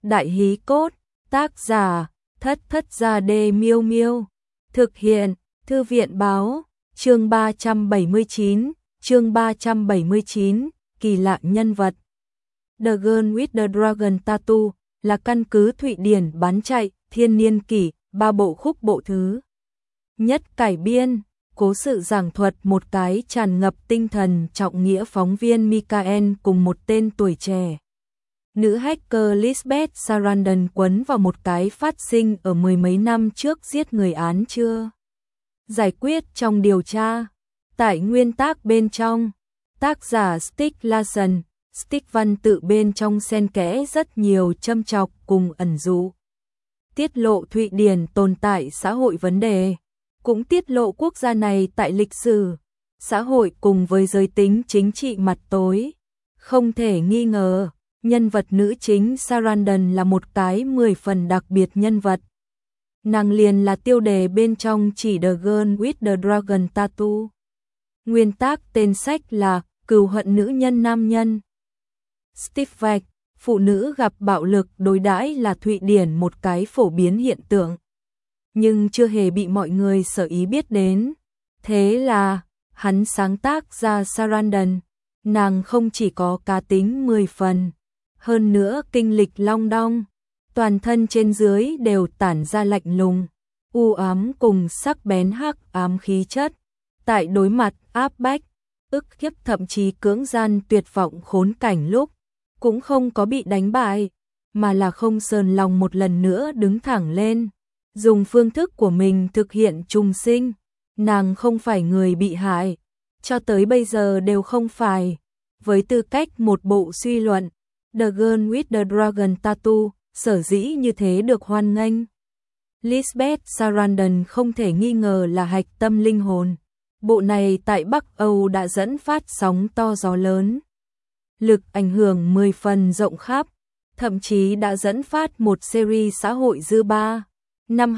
Đại hí cốt, tác giả, Thất Thất Gia Đê Miêu Miêu. Thực hiện, Thư viện Báo, chương 379, kỳ lạ nhân vật. The Girl with the Dragon Tattoo là căn cứ Thụy Điển bán chạy, thiên niên kỷ, 3 bộ khúc bộ thứ nhất cải biên. Cố sự giảng thuật một cái tràn ngập tinh thần trọng nghĩa phóng viên Michael cùng một tên tuổi trẻ. Nữ hacker Lisbeth Sarandon quấn vào một cái phát sinh ở mười mấy năm trước giết người án chưa giải quyết trong điều tra. Tại nguyên tác bên trong, tác giả Stieg Larsson, Stieg văn tự bên trong xen kẽ rất nhiều châm chọc cùng ẩn dụ. Tiết lộ Thụy Điển tồn tại xã hội vấn đề, cũng tiết lộ quốc gia này tại lịch sử, xã hội cùng với giới tính chính trị mặt tối. Không thể nghi ngờ, nhân vật nữ chính Sarandon là một cái 10 phần đặc biệt nhân vật. Nàng liền là tiêu đề bên trong chỉ The Girl with the Dragon Tattoo. Nguyên tác tên sách là Cừu hận nữ nhân nam nhân. Stiefvac, phụ nữ gặp bạo lực đối đãi là Thụy Điển một cái phổ biến hiện tượng, nhưng chưa hề bị mọi người sở ý biết đến. Thế là, hắn sáng tác ra Sarandon. Nàng không chỉ có cá tính 10 phần, hơn nữa kinh lịch long đong, toàn thân trên dưới đều tản ra lạnh lùng, u ám cùng sắc bén hắc ám khí chất. Tại đối mặt áp bách, ức hiếp thậm chí cưỡng gian tuyệt vọng khốn cảnh lúc, cũng không có bị đánh bại, mà là không sờn lòng một lần nữa đứng thẳng lên, dùng phương thức của mình thực hiện trùng sinh. Nàng không phải người bị hại, cho tới bây giờ đều không phải. Với tư cách một bộ suy luận, The Girl with the Dragon Tattoo sở dĩ như thế được hoan nghênh. Lisbeth Sarandon không thể nghi ngờ là hạch tâm linh hồn. Bộ này tại Bắc Âu đã dẫn phát sóng to gió lớn, lực ảnh hưởng 10 phần rộng khắp, thậm chí đã dẫn phát một series xã hội dư ba. Năm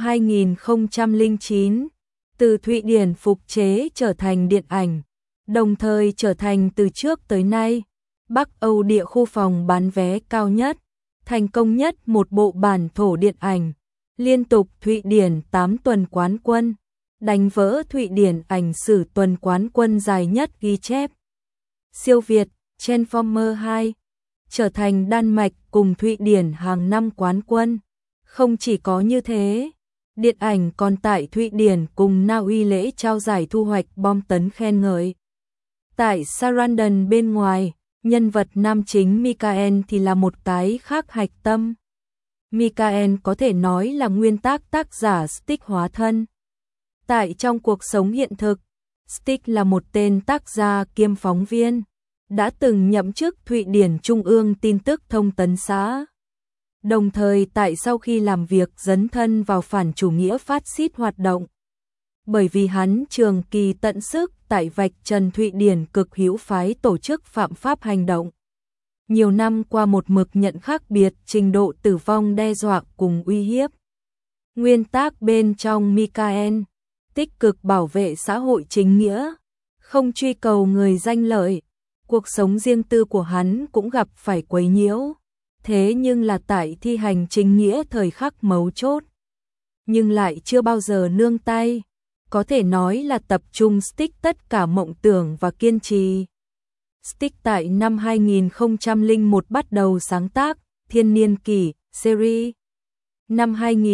2009, từ Thụy Điển phục chế trở thành điện ảnh, đồng thời trở thành từ trước tới nay Bắc Âu địa khu phòng bán vé cao nhất, thành công nhất một bộ bản thổ điện ảnh, liên tục Thụy Điển 8 tuần quán quân, đánh vỡ Thụy Điển ảnh sử tuần quán quân dài nhất ghi chép. Siêu Việt, Transformer 2, trở thành Đan Mạch cùng Thụy Điển hàng năm quán quân. Không chỉ có như thế, điện ảnh còn tại Thụy Điển cùng Na Uy lễ trao giải thu hoạch bom tấn khen ngợi. Tại Sarandon bên ngoài, nhân vật nam chính Michael thì là một cái khác hạch tâm. Michael có thể nói là nguyên tác giả Stieg hóa thân. Tại trong cuộc sống hiện thực, Stieg là một tên tác gia kiêm phóng viên, đã từng nhậm chức Thụy Điển Trung ương tin tức thông tấn xã. Đồng thời tại sau khi làm việc dấn thân vào phản chủ nghĩa phát xít hoạt động. Bởi vì hắn trường kỳ tận sức tại vạch trần Thụy Điển cực hữu phái tổ chức phạm pháp hành động. Nhiều năm qua một mực nhận khác biệt trình độ tử vong đe dọa cùng uy hiếp. Nguyên tác bên trong Michael tích cực bảo vệ xã hội chính nghĩa, không truy cầu người danh lợi. Cuộc sống riêng tư của hắn cũng gặp phải quấy nhiễu. Thế nhưng là tại thi hành chính nghĩa thời khắc mấu chốt, nhưng lại chưa bao giờ nương tay. Có thể nói là tập trung Stieg tất cả mộng tưởng và kiên trì. Stieg tại năm 2001 bắt đầu sáng tác Thiên niên kỷ series. Năm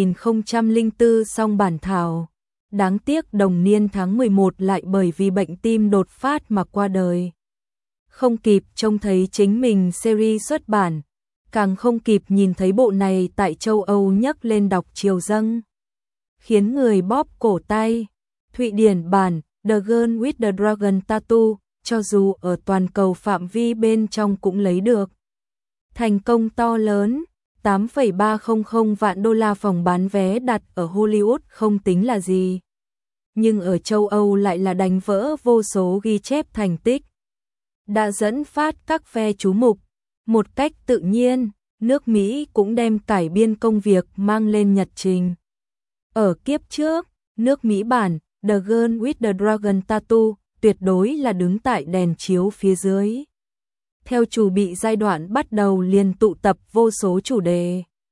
2004 xong bản thảo. Đáng tiếc đồng niên tháng 11 lại bởi vì bệnh tim đột phát mà qua đời. Không kịp trông thấy chính mình series xuất bản, càng không kịp nhìn thấy bộ này tại châu Âu nhấc lên đọc triều dâng, khiến người bóp cổ tay. Thụy Điển bản The Girl with the Dragon Tattoo, cho dù ở toàn cầu phạm vi bên trong cũng lấy được thành công to lớn, 8,300 vạn đô la phòng bán vé đặt ở Hollywood không tính là gì. Nhưng ở châu Âu lại là đánh vỡ vô số ghi chép thành tích, đã dẫn phát các phe chú mục. Một cách tự nhiên, nước Mỹ cũng đem cải biên công việc mang lên nhật trình. Ở kiếp trước, nước Mỹ bản The Girl with the Dragon Tattoo tuyệt đối là đứng tại đèn chiếu phía dưới. Theo chủ bị giai đoạn bắt đầu liền tụ tập vô số chủ đề.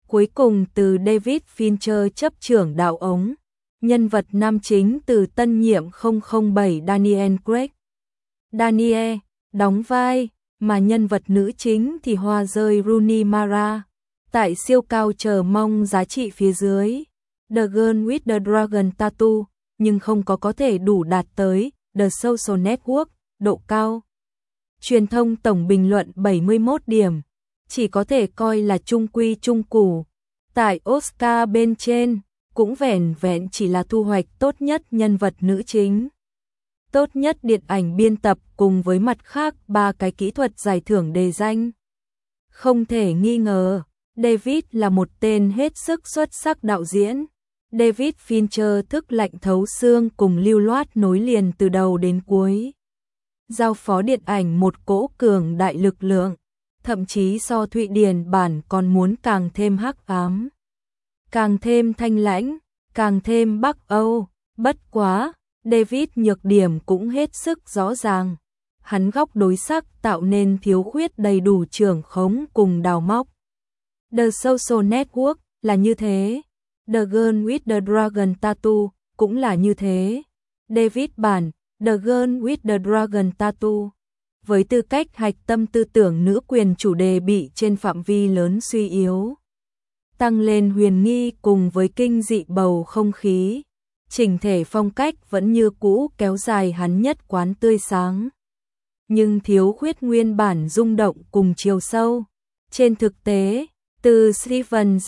Cuối cùng từ David Fincher chấp trưởng đạo ống. Nhân vật nam chính từ tân nhiệm 007 Daniel Craig. Daniel đóng vai, mà nhân vật nữ chính thì hoa rơi Rooney Mara. Tại siêu cao chờ mong giá trị phía dưới, The Girl with the Dragon Tattoo, nhưng không có thể đủ đạt tới The Social Network, độ cao. Truyền thông tổng bình luận 71 điểm, chỉ có thể coi là trung quy trung củ. Tại Oscar bên trên, cũng vẻn vẹn chỉ là thu hoạch tốt nhất nhân vật nữ chính, tốt nhất điện ảnh biên tập cùng với mặt khác 3 cái kỹ thuật giải thưởng đề danh. Không thể nghi ngờ, David là một tên hết sức xuất sắc đạo diễn. David Fincher thức lạnh thấu xương cùng lưu loát nối liền từ đầu đến cuối. Giao phó điện ảnh một cỗ cường đại lực lượng, thậm chí so Thụy Điển bản còn muốn càng thêm hắc ám, càng thêm thanh lãnh, càng thêm Bắc Âu. Bất quá, David nhược điểm cũng hết sức rõ ràng. Hắn góc đối sắc tạo nên thiếu khuyết đầy đủ trưởng khống cùng đào móc. The Social Network là như thế. The Girl with the Dragon Tattoo cũng là như thế. David bản The Girl with the Dragon Tattoo với tư cách hạch tâm tư tưởng nữ quyền chủ đề bị trên phạm vi lớn suy yếu, tăng lên huyền nghi cùng với kinh dị bầu không khí. Chỉnh thể phong cách vẫn như cũ kéo dài hắn nhất quán tươi sáng, nhưng thiếu khuyết nguyên bản rung động cùng chiều sâu. Trên thực tế, từ Steven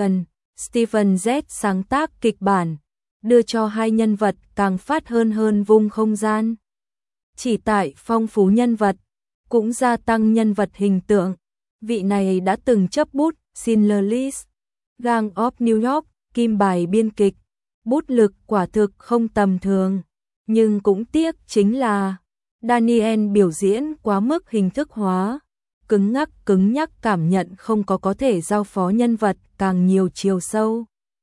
Z sáng tác kịch bản, đưa cho hai nhân vật càng phát hơn vùng không gian. Chỉ tại phong phú nhân vật, cũng gia tăng nhân vật hình tượng. Vị này đã từng chấp bút Schindler's List, Gang of New York, kim bài biên kịch, bút lực quả thực không tầm thường. Nhưng cũng tiếc chính là Daniel biểu diễn quá mức hình thức hóa, cứng nhắc cảm nhận không có thể giao phó nhân vật càng nhiều chiều sâu.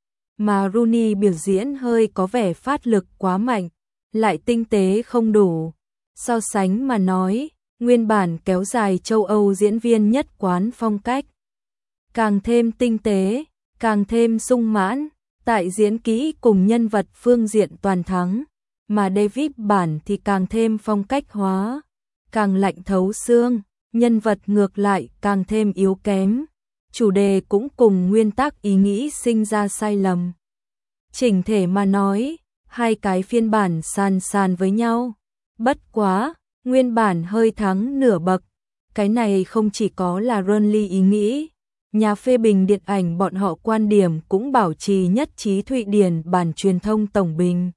Mà Rooney biểu diễn hơi có vẻ phát lực quá mạnh, lại tinh tế không đủ. So sánh mà nói, nguyên bản kéo dài châu Âu diễn viên nhất quán phong cách càng thêm tinh tế, càng thêm sung mãn, tại diễn kỹ cùng nhân vật phương diện toàn thắng, mà David bản thì càng thêm phong cách hóa, càng lạnh thấu xương, nhân vật ngược lại càng thêm yếu kém. Chủ đề cũng cùng nguyên tắc ý nghĩ sinh ra sai lầm. Chỉnh thể mà nói, hai cái phiên bản sàn với nhau. Bất quá, nguyên bản hơi thắng nửa bậc. Cái này không chỉ có là Runley ý nghĩ, nhà phê bình điện ảnh bọn họ quan điểm cũng bảo trì nhất trí. Thụy Điển bản truyền thông tổng bình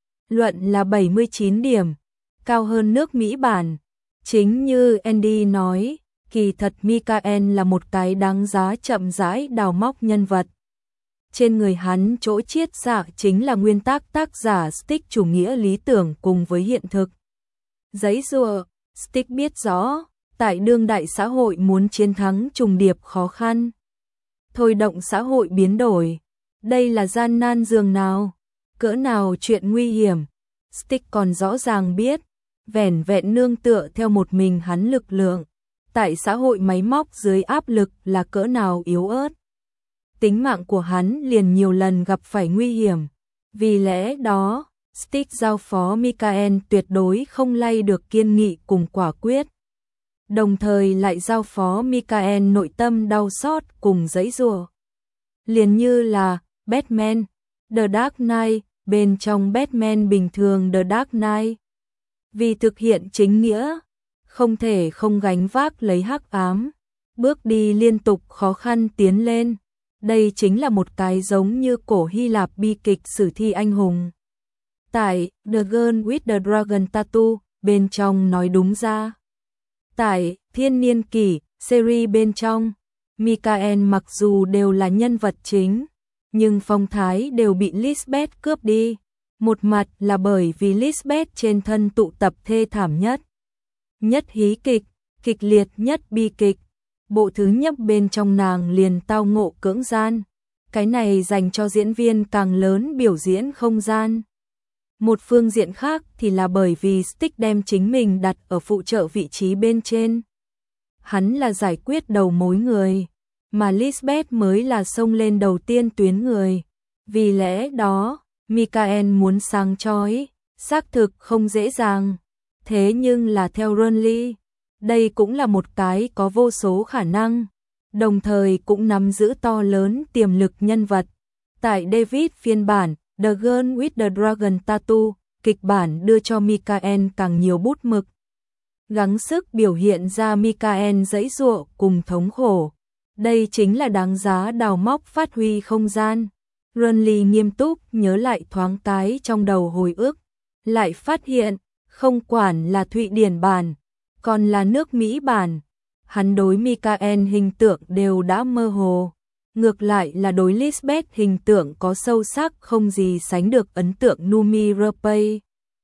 luận là 79 điểm, cao hơn nước Mỹ bản. Chính như Andy nói, kỳ thật Michael là một cái đáng giá chậm rãi đào móc nhân vật. Trên người hắn chỗ chiết xạ chính là nguyên tắc tác giả Stick chủ nghĩa lý tưởng cùng với hiện thực. Giấy rùa, Stick biết rõ, tại đương đại xã hội muốn chiến thắng trùng điệp khó khăn, thôi động xã hội biến đổi, đây là gian nan dường nào, cỡ nào chuyện nguy hiểm. Stick còn rõ ràng biết, vẻn vẹn nương tựa theo một mình hắn lực lượng, tại xã hội máy móc dưới áp lực là cỡ nào yếu ớt. Tính mạng của hắn liền nhiều lần gặp phải nguy hiểm. Vì lẽ đó, Stick giao phó Michael tuyệt đối không lay được kiên nghị cùng quả quyết. Đồng thời lại giao phó Michael nội tâm đau xót cùng giãy giụa. Liền như là Batman, The Dark Knight, bên trong Batman bình thường The Dark Knight. Vì thực hiện chính nghĩa, không thể không gánh vác lấy hắc ám, bước đi liên tục khó khăn tiến lên. Đây chính là một cái giống như cổ Hy Lạp bi kịch sử thi anh hùng. Tại The Girl with the Dragon Tattoo, bên trong nói đúng ra. Tại Thiên Niên Kỷ, series bên trong, Michael mặc dù đều là nhân vật chính, nhưng phong thái đều bị Lisbeth cướp đi. Một mặt là bởi vì Lisbeth trên thân tụ tập thê thảm nhất hí kịch, kịch liệt nhất bi kịch. Bộ thứ nhất bên trong nàng liền tao ngộ cưỡng gian. Cái này dành cho diễn viên càng lớn biểu diễn không gian. Một phương diện khác thì là bởi vì Stick đem chính mình đặt ở phụ trợ vị trí bên trên. Hắn là giải quyết đầu mối người, mà Lisbeth mới là xông lên đầu tiên tuyến người. Vì lẽ đó, Michael muốn sáng chói, xác thực không dễ dàng. Thế nhưng là theo Renly, đây cũng là một cái có vô số khả năng, đồng thời cũng nắm giữ to lớn tiềm lực nhân vật. Tại David phiên bản The Girl with the Dragon Tattoo, kịch bản đưa cho Michael càng nhiều bút mực. Gắng sức biểu hiện ra Michael giãy giụa cùng thống khổ. Đây chính là đáng giá đào móc phát huy không gian. Renly nghiêm túc nhớ lại thoáng cái trong đầu hồi ức, lại phát hiện, không quản là Thụy Điển bản, còn là nước Mỹ bản, hắn đối Michael hình tượng đều đã mơ hồ. Ngược lại là đối Lisbeth hình tượng có sâu sắc không gì sánh được ấn tượng. Noomi Rapace,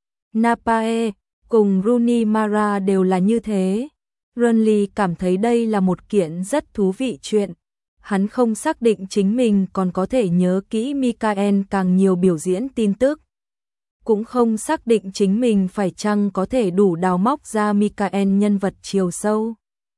Napae cùng Rooney Mara đều là như thế. Renly cảm thấy đây là một kiện rất thú vị chuyện. Hắn không xác định chính mình còn có thể nhớ kỹ Michael càng nhiều biểu diễn tin tức. Cũng không xác định chính mình phải chăng có thể đủ đào móc ra Michael nhân vật chiều sâu.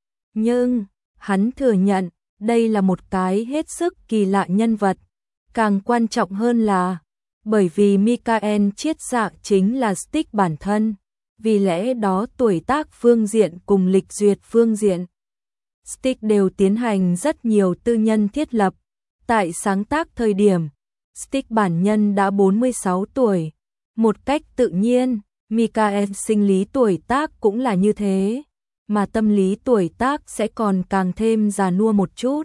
Nhưng, hắn thừa nhận, đây là một cái hết sức kỳ lạ nhân vật. Càng quan trọng hơn là, bởi vì Michael chiết xạ chính là Stick bản thân, vì lẽ đó tuổi tác phương diện cùng lịch duyệt phương diện, Stick đều tiến hành rất nhiều tư nhân thiết lập. Tại sáng tác thời điểm, Stick bản nhân đã 46 tuổi. Một cách tự nhiên, Michael sinh lý tuổi tác cũng là như thế, mà tâm lý tuổi tác sẽ còn càng thêm già nua một chút.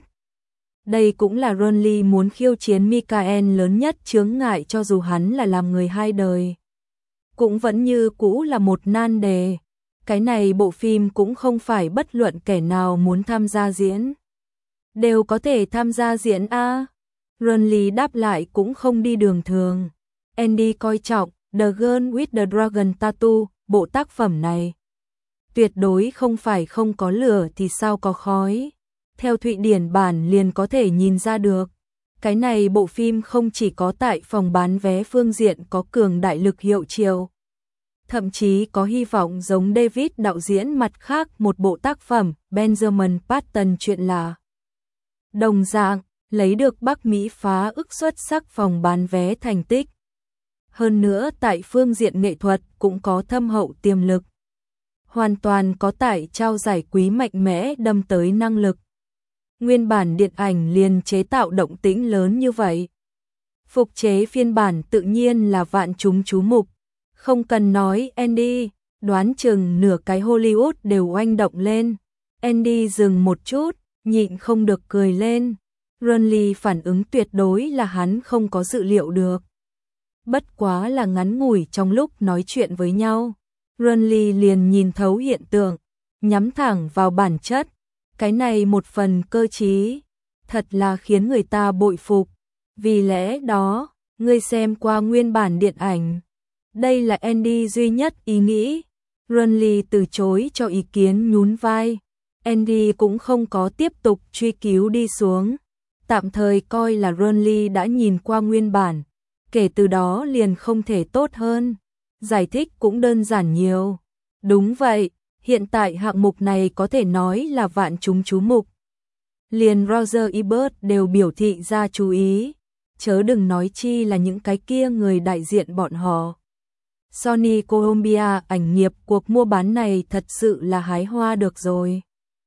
Đây cũng là Renly muốn khiêu chiến Michael lớn nhất chướng ngại, cho dù hắn là làm người hai đời. Cũng vẫn như cũ là một nan đề. Cái này bộ phim cũng không phải bất luận kẻ nào muốn tham gia diễn đều có thể tham gia diễn a. Renly đáp lại cũng không đi đường thường. Andy coi trọng The Girl with the Dragon Tattoo, bộ tác phẩm này tuyệt đối không phải không có lửa thì sao có khói. Theo Thụy Điển bản liền có thể nhìn ra được, cái này bộ phim không chỉ có tại phòng bán vé phương diện có cường đại lực hiệu triệu, thậm chí có hy vọng giống David đạo diễn mặt khác một bộ tác phẩm Benjamin Button chuyện là đồng dạng lấy được Bắc Mỹ phá ức xuất sắc phòng bán vé thành tích. Hơn nữa tại phương diện nghệ thuật cũng có thâm hậu tiềm lực, hoàn toàn có tải trao giải quý mạnh mẽ đâm tới năng lực. Nguyên bản điện ảnh liền chế tạo động tĩnh lớn như vậy, phục chế phiên bản tự nhiên là vạn chúng chú mục. Không cần nói Andy, đoán chừng nửa cái Hollywood đều oanh động lên. Andy dừng một chút, nhịn không được cười lên. Renly phản ứng tuyệt đối là hắn không có dự liệu được. Bất quá là ngắn ngủi trong lúc nói chuyện với nhau, Renly liền nhìn thấu hiện tượng, nhắm thẳng vào bản chất. Cái này một phần cơ trí, thật là khiến người ta bội phục. Vì lẽ đó, ngươi xem qua nguyên bản điện ảnh. Đây là Andy duy nhất ý nghĩ. Renly từ chối cho ý kiến, nhún vai. Andy cũng không có tiếp tục truy cứu đi xuống. Tạm thời coi là Renly đã nhìn qua nguyên bản. Kể từ đó liền không thể tốt hơn. Giải thích cũng đơn giản nhiều. Đúng vậy, hiện tại hạng mục này có thể nói là vạn chúng chú mục. Liền Roger Ebert đều biểu thị ra chú ý. Chớ đừng nói chi là những cái kia người đại diện bọn họ. Sony Columbia ảnh nghiệp cuộc mua bán này thật sự là hái hoa được rồi.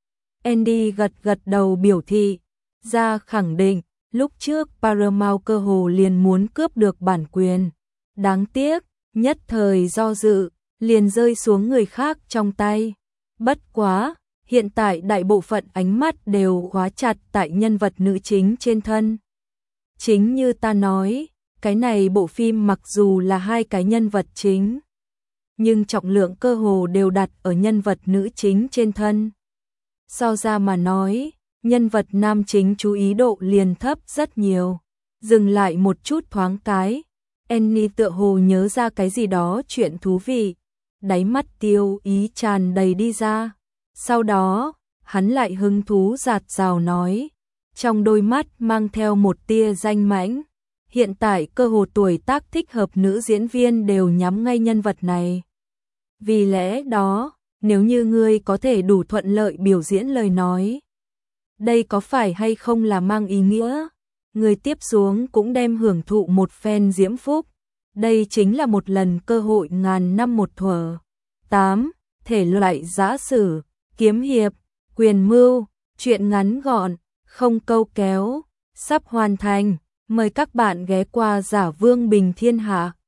Andy gật gật đầu biểu thị ra khẳng định, lúc trước Paramount cơ hồ liền muốn cướp được bản quyền. Đáng tiếc, nhất thời do dự, liền rơi xuống người khác trong tay. Bất quá, hiện tại đại bộ phận ánh mắt đều khóa chặt tại nhân vật nữ chính trên thân. Chính như ta nói, cái này bộ phim mặc dù là hai cái nhân vật chính, nhưng trọng lượng cơ hồ đều đặt ở nhân vật nữ chính trên thân. So ra mà nói, nhân vật nam chính chú ý độ liền thấp rất nhiều. Dừng lại một chút thoáng cái, Annie tựa hồ nhớ ra cái gì đó chuyện thú vị, đáy mắt tiêu ý tràn đầy đi ra. Sau đó, hắn lại hứng thú rạt rào nói, trong đôi mắt mang theo một tia danh mãnh. Hiện tại cơ hồ tuổi tác thích hợp nữ diễn viên đều nhắm ngay nhân vật này. Vì lẽ đó, nếu như ngươi có thể đủ thuận lợi biểu diễn lời nói, Đây có phải hay không là mang ý nghĩa người tiếp xuống cũng đem hưởng thụ một phen diễm phúc. Đây chính là một lần cơ hội ngàn năm một thuở. 8. Thể loại giã sử, kiếm hiệp, quyền mưu, truyện ngắn gọn, không câu kéo, sắp hoàn thành. Mời các bạn ghé qua Giả Vương Bình Thiên Hạ.